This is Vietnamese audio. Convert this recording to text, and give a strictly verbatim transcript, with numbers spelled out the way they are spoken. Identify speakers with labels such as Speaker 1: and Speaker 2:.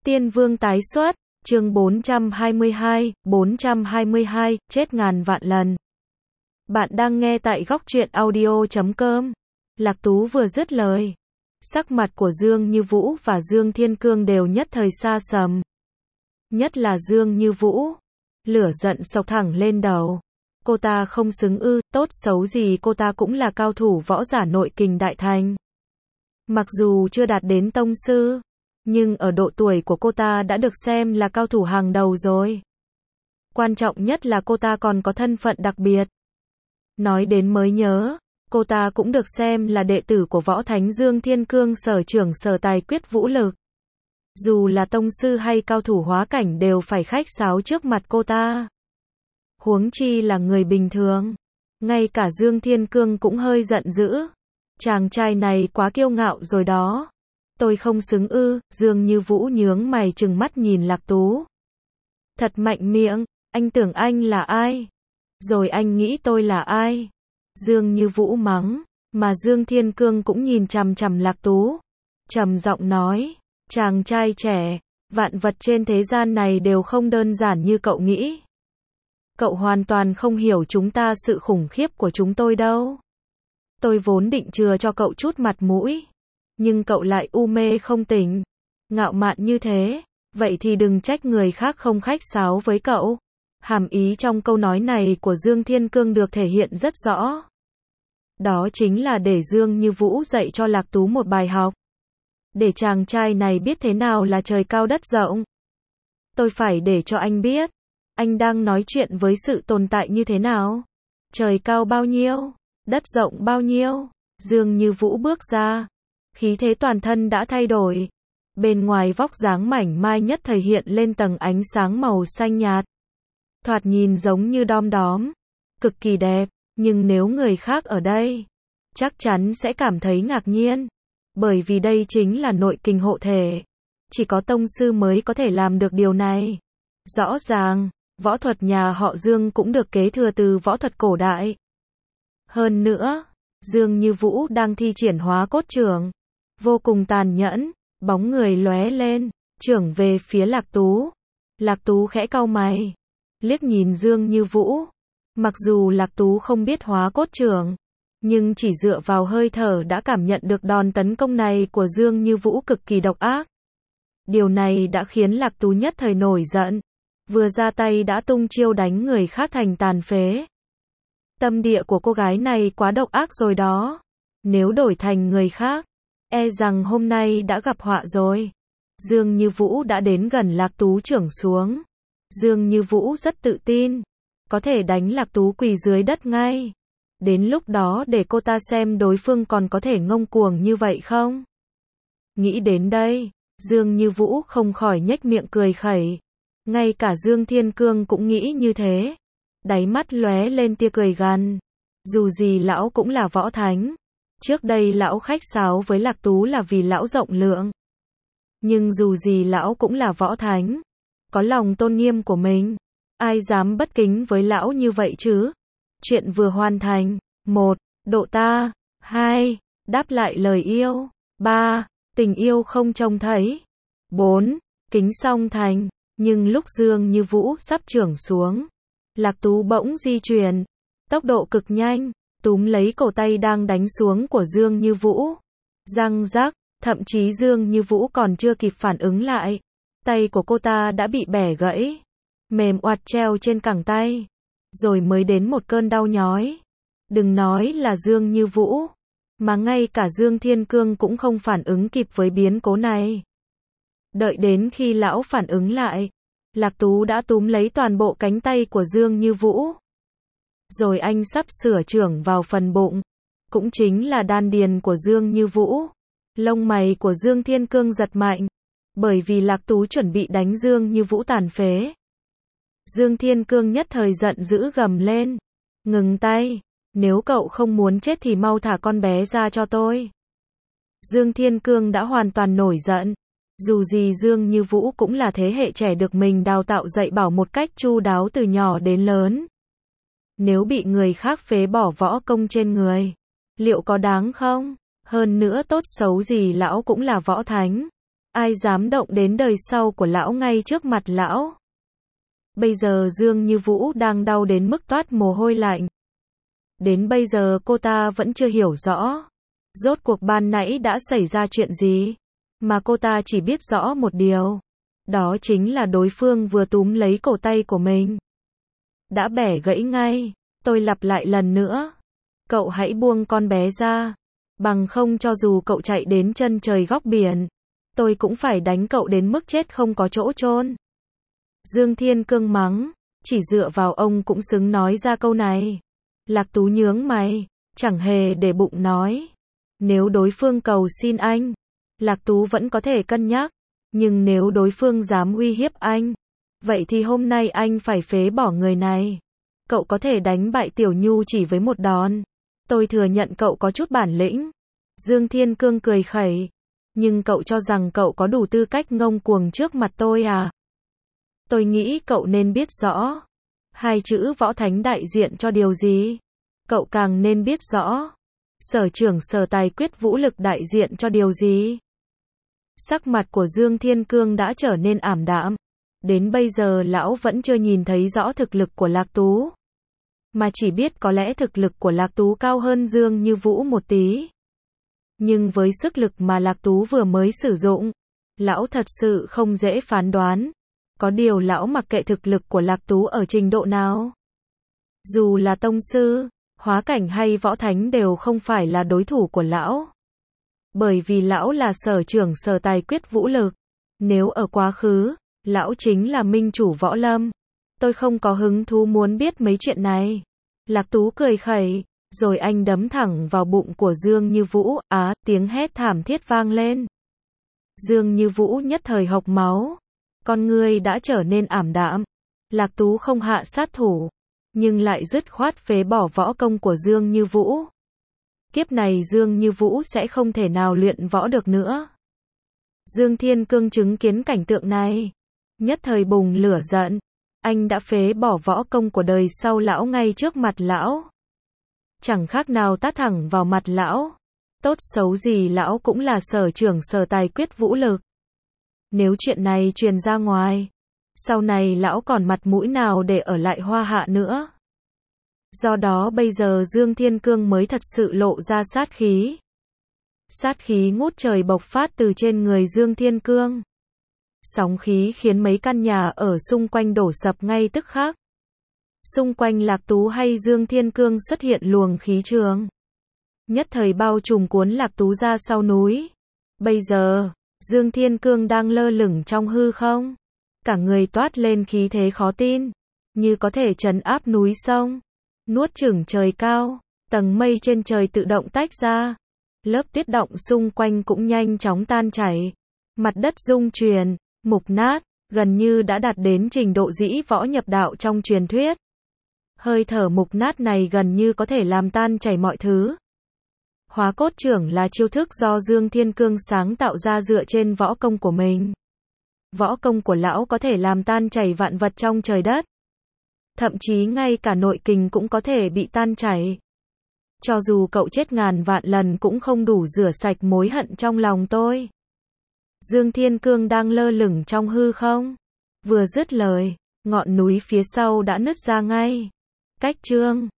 Speaker 1: Tiên Vương tái xuất, chương bốn trăm hai mươi hai, bốn trăm hai mươi hai, chết ngàn vạn lần. Bạn đang nghe tại góc truyện audio chấm com. Lạc Tú vừa dứt lời, sắc mặt của Dương Như Vũ và Dương Thiên Cương đều nhất thời xa sầm. Nhất là Dương Như Vũ, lửa giận xộc thẳng lên đầu. Cô ta không xứng ư, tốt xấu gì cô ta cũng là cao thủ võ giả nội kình đại thành. Mặc dù chưa đạt đến tông sư, nhưng ở độ tuổi của cô ta đã được xem là cao thủ hàng đầu rồi. Quan trọng nhất là cô ta còn có thân phận đặc biệt. Nói đến mới nhớ, cô ta cũng được xem là đệ tử của võ thánh Dương Thiên Cương, sở trưởng sở tài quyết vũ lực. Dù là tông sư hay cao thủ hóa cảnh đều phải khách sáo trước mặt cô ta. Huống chi là người bình thường. Ngay cả Dương Thiên Cương cũng hơi giận dữ. Chàng trai này quá kiêu ngạo rồi đó. Tôi không xứng ư? Dương Như Vũ nhướng mày trừng mắt nhìn Lạc Tú. Thật mạnh miệng, anh tưởng anh là ai? Rồi anh nghĩ tôi là ai? Dương Như Vũ mắng, mà Dương Thiên Cương cũng nhìn chằm chằm Lạc Tú. Trầm giọng nói, chàng trai trẻ, vạn vật trên thế gian này đều không đơn giản như cậu nghĩ. Cậu hoàn toàn không hiểu chúng ta sự khủng khiếp của chúng tôi đâu. Tôi vốn định chừa cho cậu chút mặt mũi, nhưng cậu lại u mê không tỉnh, ngạo mạn như thế, vậy thì đừng trách người khác không khách sáo với cậu. Hàm ý trong câu nói này của Dương Thiên Cương được thể hiện rất rõ. Đó chính là để Dương Như Vũ dạy cho Lạc Tú một bài học. Để chàng trai này biết thế nào là trời cao đất rộng. Tôi phải để cho anh biết, anh đang nói chuyện với sự tồn tại như thế nào. Trời cao bao nhiêu, đất rộng bao nhiêu. Dương Như Vũ bước ra, khí thế toàn thân đã thay đổi. Bên ngoài vóc dáng mảnh mai nhất thời hiện lên tầng ánh sáng màu xanh nhạt. Thoạt nhìn giống như đom đóm, cực kỳ đẹp, nhưng nếu người khác ở đây, chắc chắn sẽ cảm thấy ngạc nhiên. Bởi vì đây chính là nội kình hộ thể. Chỉ có tông sư mới có thể làm được điều này. Rõ ràng, võ thuật nhà họ Dương cũng được kế thừa từ võ thuật cổ đại. Hơn nữa, Dương Như Vũ đang thi triển hóa cốt trưởng. Vô cùng tàn nhẫn, bóng người lóe lên, chưởng về phía Lạc Tú. Lạc Tú khẽ cau mày, liếc nhìn Dương Như Vũ. Mặc dù Lạc Tú không biết hóa cốt trưởng, nhưng chỉ dựa vào hơi thở đã cảm nhận được đòn tấn công này của Dương Như Vũ cực kỳ độc ác. Điều này đã khiến Lạc Tú nhất thời nổi giận. Vừa ra tay đã tung chiêu đánh người khác thành tàn phế. Tâm địa của cô gái này quá độc ác rồi đó. Nếu đổi thành người khác, e rằng hôm nay đã gặp họa rồi. Dương Như Vũ đã đến gần Lạc Tú chưởng xuống. Dương Như Vũ rất tự tin, có thể đánh Lạc Tú quỳ dưới đất ngay. Đến lúc đó để cô ta xem đối phương còn có thể ngông cuồng như vậy không? Nghĩ đến đây, Dương Như Vũ không khỏi nhếch miệng cười khẩy. Ngay cả Dương Thiên Cương cũng nghĩ như thế. Đáy mắt lóe lên tia cười gằn. Dù gì lão cũng là võ thánh. Trước đây lão khách sáo với Lạc Tú là vì lão rộng lượng. Nhưng dù gì lão cũng là võ thánh, có lòng tôn nghiêm của mình. Ai dám bất kính với lão như vậy chứ? Chuyện vừa hoàn thành. Một. Độ ta. Hai. Đáp lại lời yêu. Ba. Tình yêu không trông thấy. Bốn. Kính song thành. Nhưng lúc Dương Như Vũ sắp chưởng xuống, Lạc Tú bỗng di chuyển, tốc độ cực nhanh, túm lấy cổ tay đang đánh xuống của Dương Như Vũ. Răng rắc, thậm chí Dương Như Vũ còn chưa kịp phản ứng lại, tay của cô ta đã bị bẻ gãy, mềm oặt treo trên cẳng tay, rồi mới đến một cơn đau nhói. Đừng nói là Dương Như Vũ, mà ngay cả Dương Thiên Cương cũng không phản ứng kịp với biến cố này. Đợi đến khi lão phản ứng lại, Lạc Tú đã túm lấy toàn bộ cánh tay của Dương Như Vũ. Rồi anh sắp sửa chưởng vào phần bụng, cũng chính là đan điền của Dương Như Vũ. Lông mày của Dương Thiên Cương giật mạnh, bởi vì Lạc Tú chuẩn bị đánh Dương Như Vũ tàn phế. Dương Thiên Cương nhất thời giận dữ gầm lên. Ngừng tay, nếu cậu không muốn chết thì mau thả con bé ra cho tôi. Dương Thiên Cương đã hoàn toàn nổi giận. Dù gì Dương Như Vũ cũng là thế hệ trẻ được mình đào tạo dạy bảo một cách chu đáo từ nhỏ đến lớn. Nếu bị người khác phế bỏ võ công trên người, liệu có đáng không? Hơn nữa tốt xấu gì lão cũng là võ thánh. Ai dám động đến đời sau của lão ngay trước mặt lão. Bây giờ Dương Như Vũ đang đau đến mức toát mồ hôi lạnh. Đến bây giờ cô ta vẫn chưa hiểu rõ. Rốt cuộc ban nãy đã xảy ra chuyện gì. Mà cô ta chỉ biết rõ một điều. Đó chính là đối phương vừa túm lấy cổ tay của mình. Đã bẻ gãy ngay. Tôi lặp lại lần nữa. Cậu hãy buông con bé ra. Bằng không cho dù cậu chạy đến chân trời góc biển. Tôi cũng phải đánh cậu đến mức chết không có chỗ chôn. Dương Thiên Cương mắng. Chỉ dựa vào ông cũng xứng nói ra câu này. Lạc Tú nhướng mày. Chẳng hề để bụng nói. Nếu đối phương cầu xin anh. Lạc Tú vẫn có thể cân nhắc. Nhưng nếu đối phương dám uy hiếp anh. Vậy thì hôm nay anh phải phế bỏ người này. Cậu có thể đánh bại Tiểu Nhu chỉ với một đòn. Tôi thừa nhận cậu có chút bản lĩnh. Dương Thiên Cương cười khẩy. Nhưng cậu cho rằng cậu có đủ tư cách ngông cuồng trước mặt tôi à? Tôi nghĩ cậu nên biết rõ. Hai chữ võ thánh đại diện cho điều gì? Cậu càng nên biết rõ. Sở trưởng sở tài quyết vũ lực đại diện cho điều gì? Sắc mặt của Dương Thiên Cương đã trở nên ảm đạm. Đến bây giờ lão vẫn chưa nhìn thấy rõ thực lực của Lạc Tú. Mà chỉ biết có lẽ thực lực của Lạc Tú cao hơn Dương Như Vũ một tí. Nhưng với sức lực mà Lạc Tú vừa mới sử dụng, lão thật sự không dễ phán đoán. Có điều lão mặc kệ thực lực của Lạc Tú ở trình độ nào. Dù là tông sư, hóa cảnh hay võ thánh đều không phải là đối thủ của lão. Bởi vì lão là sở trưởng sở tài quyết vũ lực. Nếu ở quá khứ, lão chính là minh chủ võ lâm. Tôi không có hứng thú muốn biết mấy chuyện này. Lạc Tú cười khẩy, rồi anh đấm thẳng vào bụng của Dương Như Vũ, á, tiếng hét thảm thiết vang lên. Dương Như Vũ nhất thời hộc máu. Con người đã trở nên ảm đạm. Lạc Tú không hạ sát thủ, nhưng lại dứt khoát phế bỏ võ công của Dương Như Vũ. Kiếp này Dương Như Vũ sẽ không thể nào luyện võ được nữa. Dương Thiên Cương chứng kiến cảnh tượng này, nhất thời bùng lửa giận. Anh đã phế bỏ võ công của đời sau lão ngay trước mặt lão. Chẳng khác nào tát thẳng vào mặt lão. Tốt xấu gì lão cũng là sở trưởng sở tài quyết vũ lực. Nếu chuyện này truyền ra ngoài, sau này lão còn mặt mũi nào để ở lại Hoa Hạ nữa. Do đó bây giờ Dương Thiên Cương mới thật sự lộ ra sát khí. Sát khí ngút trời bộc phát từ trên người Dương Thiên Cương. Sóng khí khiến mấy căn nhà ở xung quanh đổ sập ngay tức khắc. Xung quanh Lạc Tú hay Dương Thiên Cương xuất hiện luồng khí trường. Nhất thời bao trùm cuốn Lạc Tú ra sau núi. Bây giờ, Dương Thiên Cương đang lơ lửng trong hư không. Cả người toát lên khí thế khó tin. Như có thể trấn áp núi sông. Nuốt chửng trời cao. Tầng mây trên trời tự động tách ra. Lớp tuyết động xung quanh cũng nhanh chóng tan chảy. Mặt đất rung chuyển, mục nát, gần như đã đạt đến trình độ dĩ võ nhập đạo trong truyền thuyết. Hơi thở mục nát này gần như có thể làm tan chảy mọi thứ. Hóa cốt trưởng là chiêu thức do Dương Thiên Cương sáng tạo ra dựa trên võ công của mình. Võ công của lão có thể làm tan chảy vạn vật trong trời đất. Thậm chí ngay cả nội kình cũng có thể bị tan chảy. Cho dù cậu chết ngàn vạn lần cũng không đủ rửa sạch mối hận trong lòng tôi. Dương Thiên Cương đang lơ lửng trong hư không. Vừa dứt lời, ngọn núi phía sau đã nứt ra ngay. Cách chương